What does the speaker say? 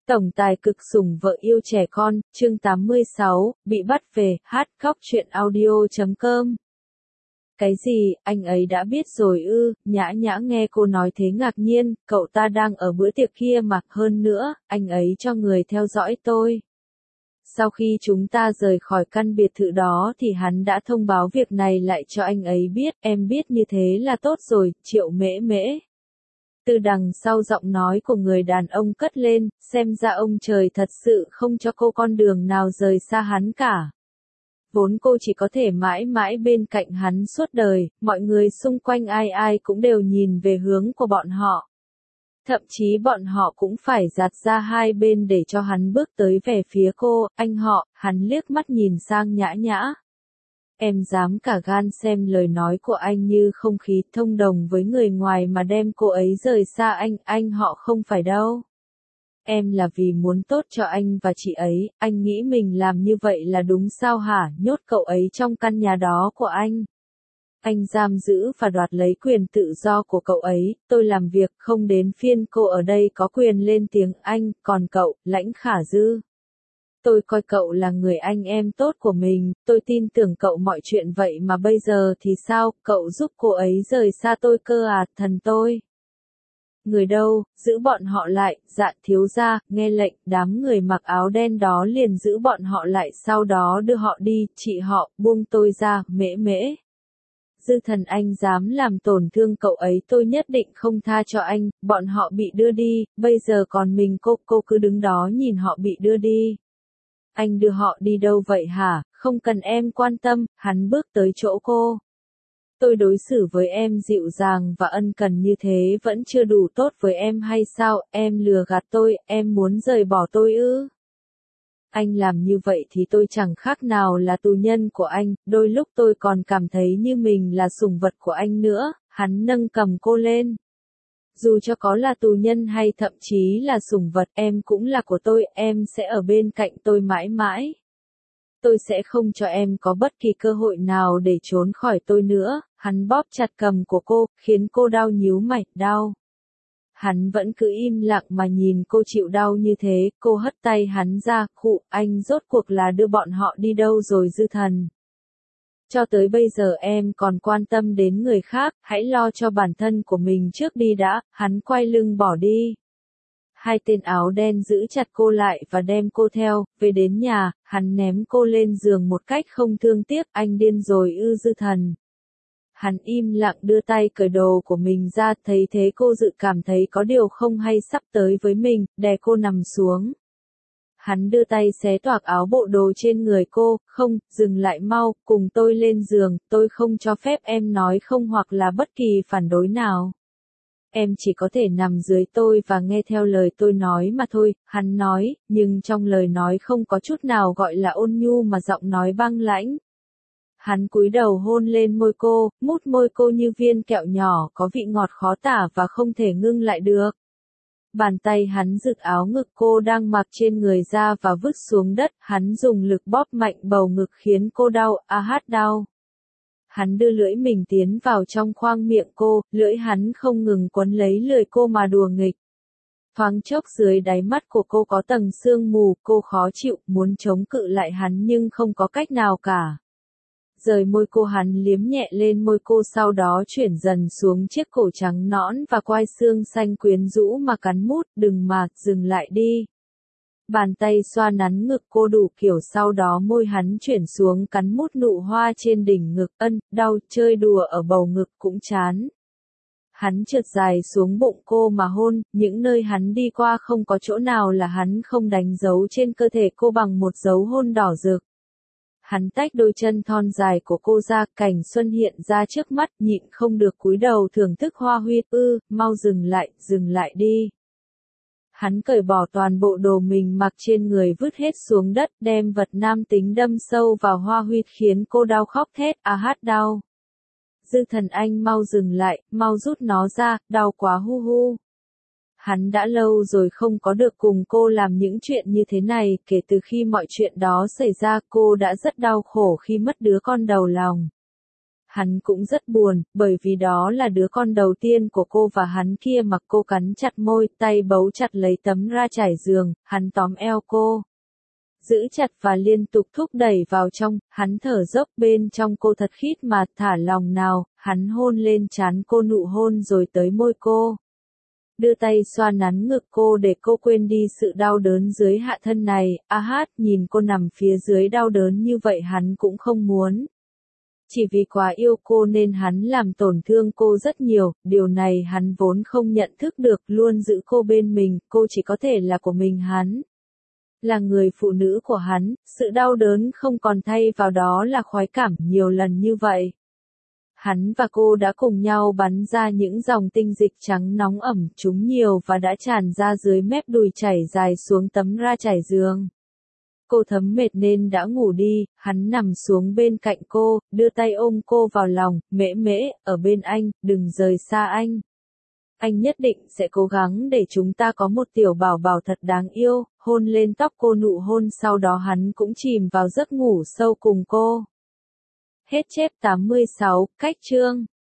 Tổng tài cực sủng vợ yêu trẻ con, chương 86, bị bắt về, hát khóc truyện audio.com. Cái gì, anh ấy đã biết rồi ư? Nhã Nhã nghe cô nói thế ngạc nhiên, cậu ta đang ở bữa tiệc kia mà, hơn nữa, anh ấy cho người theo dõi tôi. Sau khi chúng ta rời khỏi căn biệt thự đó thì hắn đã thông báo việc này lại cho anh ấy biết, em biết như thế là tốt rồi, Triệu Mễ Mễ. Từ đằng sau giọng nói của người đàn ông cất lên, xem ra ông trời thật sự không cho cô con đường nào rời xa hắn cả. Vốn cô chỉ có thể mãi mãi bên cạnh hắn suốt đời, mọi người xung quanh ai ai cũng đều nhìn về hướng của bọn họ. Thậm chí bọn họ cũng phải dạt ra hai bên để cho hắn bước tới về phía cô, anh họ, hắn liếc mắt nhìn sang Nhã Nhã. Em dám cả gan xem lời nói của anh như không khí thông đồng với người ngoài mà đem cô ấy rời xa anh họ không phải đâu. Em là vì muốn tốt cho anh và chị ấy, anh nghĩ mình làm như vậy là đúng sao hả, nhốt cậu ấy trong căn nhà đó của anh. Anh giam giữ và đoạt lấy quyền tự do của cậu ấy, tôi làm việc không đến phiên cô ở đây có quyền lên tiếng anh, còn cậu, Lãnh Khả Dư. Tôi coi cậu là người anh em tốt của mình, tôi tin tưởng cậu mọi chuyện vậy mà bây giờ thì sao, cậu giúp cô ấy rời xa tôi cơ à, thần tôi. Người đâu, giữ bọn họ lại, dạ thiếu gia, nghe lệnh, đám người mặc áo đen đó liền giữ bọn họ lại sau đó đưa họ đi, chị họ, buông tôi ra, Mễ Mễ. Dư thần anh dám làm tổn thương cậu ấy tôi nhất định không tha cho anh, bọn họ bị đưa đi, bây giờ còn mình cô cứ đứng đó nhìn họ bị đưa đi. Anh đưa họ đi đâu vậy hả, không cần em quan tâm, hắn bước tới chỗ cô. Tôi đối xử với em dịu dàng và ân cần như thế vẫn chưa đủ tốt với em hay sao, em lừa gạt tôi, em muốn rời bỏ tôi ư? Anh làm như vậy thì tôi chẳng khác nào là tù nhân của anh, đôi lúc tôi còn cảm thấy như mình là sủng vật của anh nữa, hắn nâng cầm cô lên. Dù cho có là tù nhân hay thậm chí là sủng vật, em cũng là của tôi, em sẽ ở bên cạnh tôi mãi mãi. Tôi sẽ không cho em có bất kỳ cơ hội nào để trốn khỏi tôi nữa, hắn bóp chặt cầm của cô, khiến cô đau nhíu mày, đau. Hắn vẫn cứ im lặng mà nhìn cô chịu đau như thế, cô hất tay hắn ra, khụ, anh rốt cuộc là đưa bọn họ đi đâu rồi Dư thần. Cho tới bây giờ em còn quan tâm đến người khác, hãy lo cho bản thân của mình trước đi đã, hắn quay lưng bỏ đi. Hai tên áo đen giữ chặt cô lại và đem cô theo, về đến nhà, hắn ném cô lên giường một cách không thương tiếc, anh điên rồi ư Dư thần. Hắn im lặng đưa tay cởi đồ của mình ra, thấy thế cô dự cảm thấy có điều không hay sắp tới với mình, đè cô nằm xuống. Hắn đưa tay xé toạc áo bộ đồ trên người cô, không, dừng lại mau, cùng tôi lên giường, tôi không cho phép em nói không hoặc là bất kỳ phản đối nào. Em chỉ có thể nằm dưới tôi và nghe theo lời tôi nói mà thôi, hắn nói, nhưng trong lời nói không có chút nào gọi là ôn nhu mà giọng nói băng lãnh. Hắn cúi đầu hôn lên môi cô, mút môi cô như viên kẹo nhỏ có vị ngọt khó tả và không thể ngưng lại được. Bàn tay hắn giựt áo ngực cô đang mặc trên người ra và vứt xuống đất, hắn dùng lực bóp mạnh bầu ngực khiến cô đau, đau. Hắn đưa lưỡi mình tiến vào trong khoang miệng cô, lưỡi hắn không ngừng quấn lấy lưỡi cô mà đùa nghịch. Thoáng chốc dưới đáy mắt của cô có tầng sương mù, cô khó chịu, muốn chống cự lại hắn nhưng không có cách nào cả. Rời môi cô hắn liếm nhẹ lên môi cô sau đó chuyển dần xuống chiếc cổ trắng nõn và quai xương xanh quyến rũ mà cắn mút, đừng mà, dừng lại đi. Bàn tay xoa nắn ngực cô đủ kiểu sau đó môi hắn chuyển xuống cắn mút nụ hoa trên đỉnh ngực đau, chơi đùa ở bầu ngực cũng chán. Hắn trượt dài xuống bụng cô mà hôn, những nơi hắn đi qua không có chỗ nào là hắn không đánh dấu trên cơ thể cô bằng một dấu hôn đỏ rực. Hắn tách đôi chân thon dài của cô ra, cảnh xuân hiện ra trước mắt, nhịn không được cúi đầu thưởng thức hoa huyết mau dừng lại đi. Hắn cởi bỏ toàn bộ đồ mình mặc trên người vứt hết xuống đất, đem vật nam tính đâm sâu vào hoa huyết khiến cô đau khóc thét, đau. Dư thần anh mau dừng lại, mau rút nó ra, đau quá hu hu. Hắn đã lâu rồi không có được cùng cô làm những chuyện như thế này, kể từ khi mọi chuyện đó xảy ra cô đã rất đau khổ khi mất đứa con đầu lòng. hắn cũng rất buồn, bởi vì đó là đứa con đầu tiên của cô và hắn kia mà. Cô cắn chặt môi, tay bấu chặt lấy tấm ra trải giường, hắn tóm eo cô, giữ chặt và liên tục thúc đẩy vào trong, hắn thở dốc bên trong cô thật khít mà thả lòng nào, hắn hôn lên trán cô, nụ hôn rồi tới môi cô. Đưa tay xoa nắn ngực cô để cô quên đi sự đau đớn dưới hạ thân này. Nhìn cô nằm phía dưới đau đớn như vậy hắn cũng không muốn. Chỉ vì quá yêu cô nên hắn làm tổn thương cô rất nhiều, điều này hắn vốn không nhận thức được, luôn giữ cô bên mình, cô chỉ có thể là của mình hắn. Là người phụ nữ của hắn, sự đau đớn không còn thay vào đó là khoái cảm nhiều lần như vậy. Hắn và cô đã cùng nhau bắn ra những dòng tinh dịch trắng nóng ẩm, chúng nhiều và đã tràn ra dưới mép đùi chảy dài xuống tấm ra trải giường. Cô thấm mệt nên đã ngủ đi, hắn nằm xuống bên cạnh cô, đưa tay ôm cô vào lòng, mễ mễ, ở bên anh, đừng rời xa anh. Anh nhất định sẽ cố gắng để chúng ta có một tiểu bảo bảo thật đáng yêu, hôn lên tóc cô, nụ hôn sau đó hắn cũng chìm vào giấc ngủ sâu cùng cô. Hết chép 86, cách chương.